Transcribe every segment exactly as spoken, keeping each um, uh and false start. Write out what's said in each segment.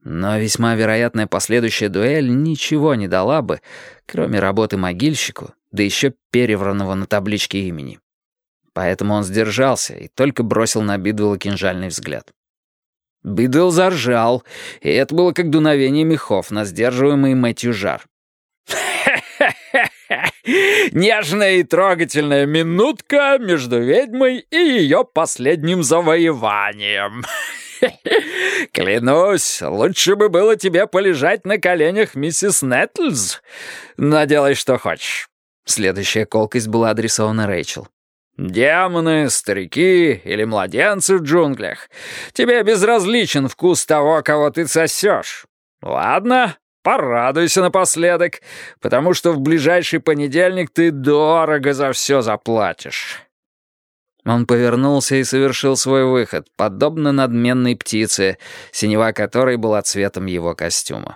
Но весьма вероятная последующая дуэль ничего не дала бы, кроме работы могильщику, да еще перевранного на табличке имени. Поэтому он сдержался и только бросил на Бидвелла кинжальный взгляд. Бидвелл заржал, и это было как дуновение мехов на сдерживаемый Мэтью жар. Нежная и трогательная минутка между ведьмой и ее последним завоеванием. Клянусь, лучше бы было тебе полежать на коленях миссис Нэттлз. Но делай, что хочешь. Следующая колкость была адресована Рэйчел. Демоны, старики или младенцы в джунглях. Тебе безразличен вкус того, кого ты сосешь. Ладно, порадуйся напоследок, потому что в ближайший понедельник ты дорого за все заплатишь. Он повернулся и совершил свой выход, подобно надменной птице, синева которой была цветом его костюма.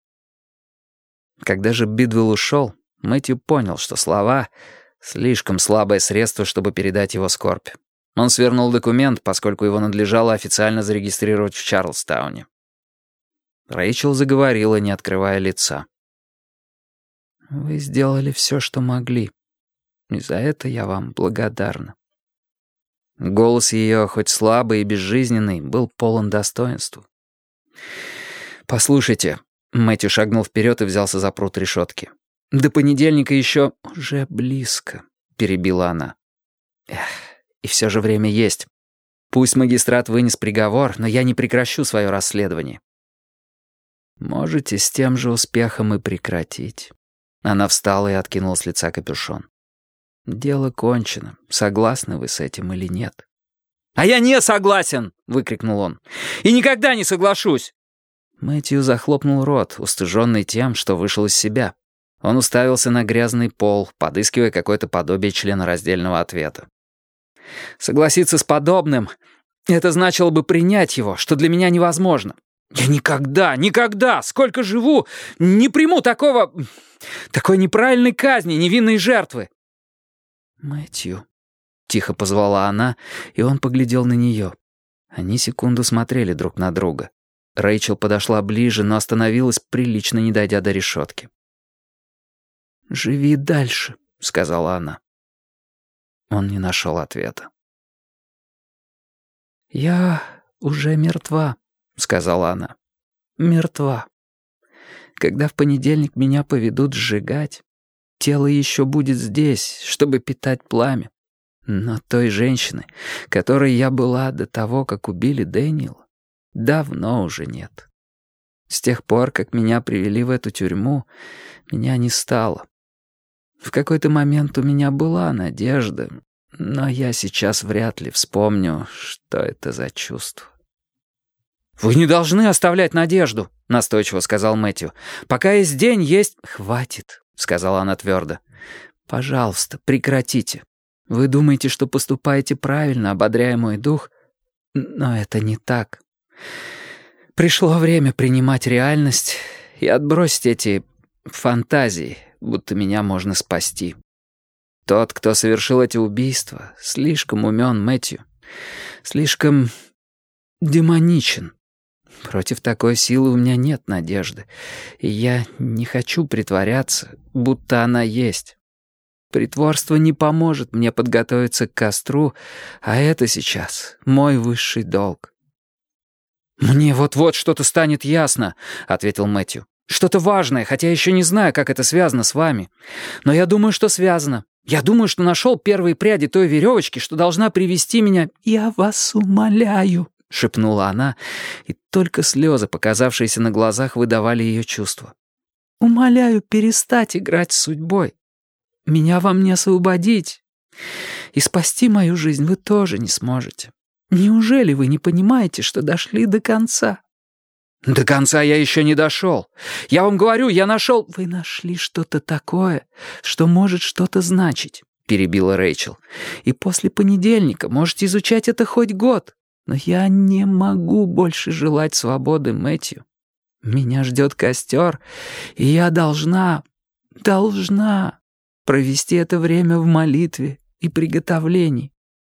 Когда же Бидвелл ушел, Мэтью понял, что слова — слишком слабое средство, чтобы передать его скорбь. Он свернул документ, поскольку его надлежало официально зарегистрировать в Чарльстауне. Рэйчел заговорила, не открывая лица. «Вы сделали все, что могли, и за это я вам благодарна». Голос ее, хоть слабый и безжизненный, был полон достоинства. «Послушайте», — Мэтью шагнул вперед и взялся за прут решетки. «До понедельника еще уже близко», — перебила она. «Эх, и все же время есть. Пусть магистрат вынес приговор, но я не прекращу свое расследование». «Можете с тем же успехом и прекратить». Она встала и откинула с лица капюшон. «Дело кончено. Согласны вы с этим или нет?» «А я не согласен!» — выкрикнул он. «И никогда не соглашусь!» Мэтью захлопнул рот, устыженный тем, что вышел из себя. Он уставился на грязный пол, подыскивая какое-то подобие членораздельного ответа. «Согласиться с подобным — это значило бы принять его, что для меня невозможно. Я никогда, никогда, сколько живу, не приму такого... такой неправильной казни невинной жертвы». «Мэтью», — тихо позвала она, и он поглядел на нее. Они секунду смотрели друг на друга. Рэйчел подошла ближе, но остановилась, прилично не дойдя до решетки. «Живи дальше», — сказала она. Он не нашел ответа. «Я уже мертва», — сказала она. «Мертва. Когда в понедельник меня поведут сжигать, тело еще будет здесь, чтобы питать пламя. Но той женщины, которой я была до того, как убили Дэниела, давно уже нет. С тех пор, как меня привели в эту тюрьму, меня не стало. В какой-то момент у меня была надежда, но я сейчас вряд ли вспомню, что это за чувство». «Вы не должны оставлять надежду», — настойчиво сказал Мэтью. «Пока есть день, есть...» «Хватит», — сказала она твердо. «Пожалуйста, прекратите. Вы думаете, что поступаете правильно, ободряя мой дух, но это не так. Пришло время принимать реальность и отбросить эти фантазии, будто меня можно спасти. Тот, кто совершил эти убийства, слишком умен, Мэтью, слишком демоничен. Против такой силы у меня нет надежды, и я не хочу притворяться, будто она есть. Притворство не поможет мне подготовиться к костру, а это сейчас мой высший долг». «Мне вот-вот что-то станет ясно», — ответил Мэтью. «Что-то важное, хотя я еще не знаю, как это связано с вами. Но я думаю, что связано. Я думаю, что нашел первые пряди той веревочки, что должна привести меня...» «Я вас умоляю», — шепнула она, и только слезы, показавшиеся на глазах, выдавали ее чувства. «Умоляю перестать играть с судьбой. Меня вам не освободить. И спасти мою жизнь вы тоже не сможете. Неужели вы не понимаете, что дошли до конца?» «До конца я еще не дошел. Я вам говорю, я нашел...» «Вы нашли что-то такое, что может что-то значить», — перебила Рэйчел. «И после понедельника можете изучать это хоть год. Но я не могу больше желать свободы, Мэтью. Меня ждет костер, и я должна, должна провести это время в молитве и приготовлении».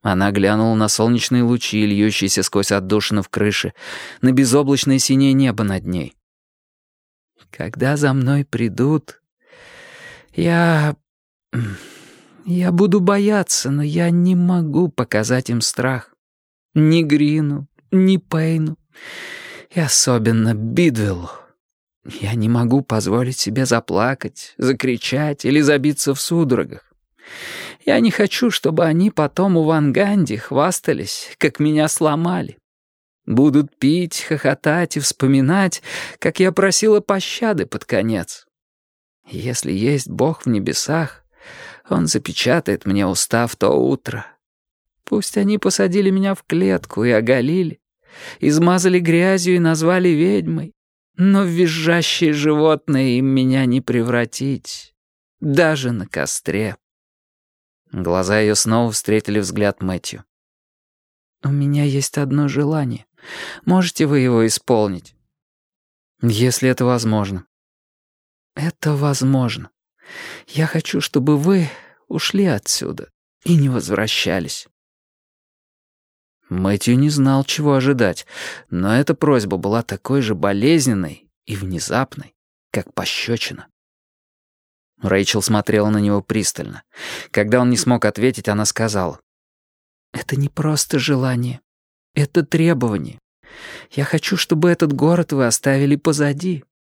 Она глянула на солнечные лучи, льющиеся сквозь отдушины в крыше, на безоблачное синее небо над ней. «Когда за мной придут, я... я буду бояться, но я не могу показать им страх. Ни Грину, ни Пейну, и особенно Бидвеллу. Я не могу позволить себе заплакать, закричать или забиться в судорогах. Я не хочу, чтобы они потом у Ван Ганди хвастались, как меня сломали. Будут пить, хохотать и вспоминать, как я просила пощады под конец. Если есть Бог в небесах, Он запечатает мне уста в то утро. Пусть они посадили меня в клетку и оголили, измазали грязью и назвали ведьмой, но в визжащее животное им меня не превратить, даже на костре». Глаза ее снова встретили взгляд Мэтью. «У меня есть одно желание. Можете вы его исполнить?» «Если это возможно». «Это возможно. Я хочу, чтобы вы ушли отсюда и не возвращались». Мэтью не знал, чего ожидать, но эта просьба была такой же болезненной и внезапной, как пощечина. Рэйчел смотрела на него пристально. Когда он не смог ответить, она сказала: «Это не просто желание. Это требование. Я хочу, чтобы этот город вы оставили позади.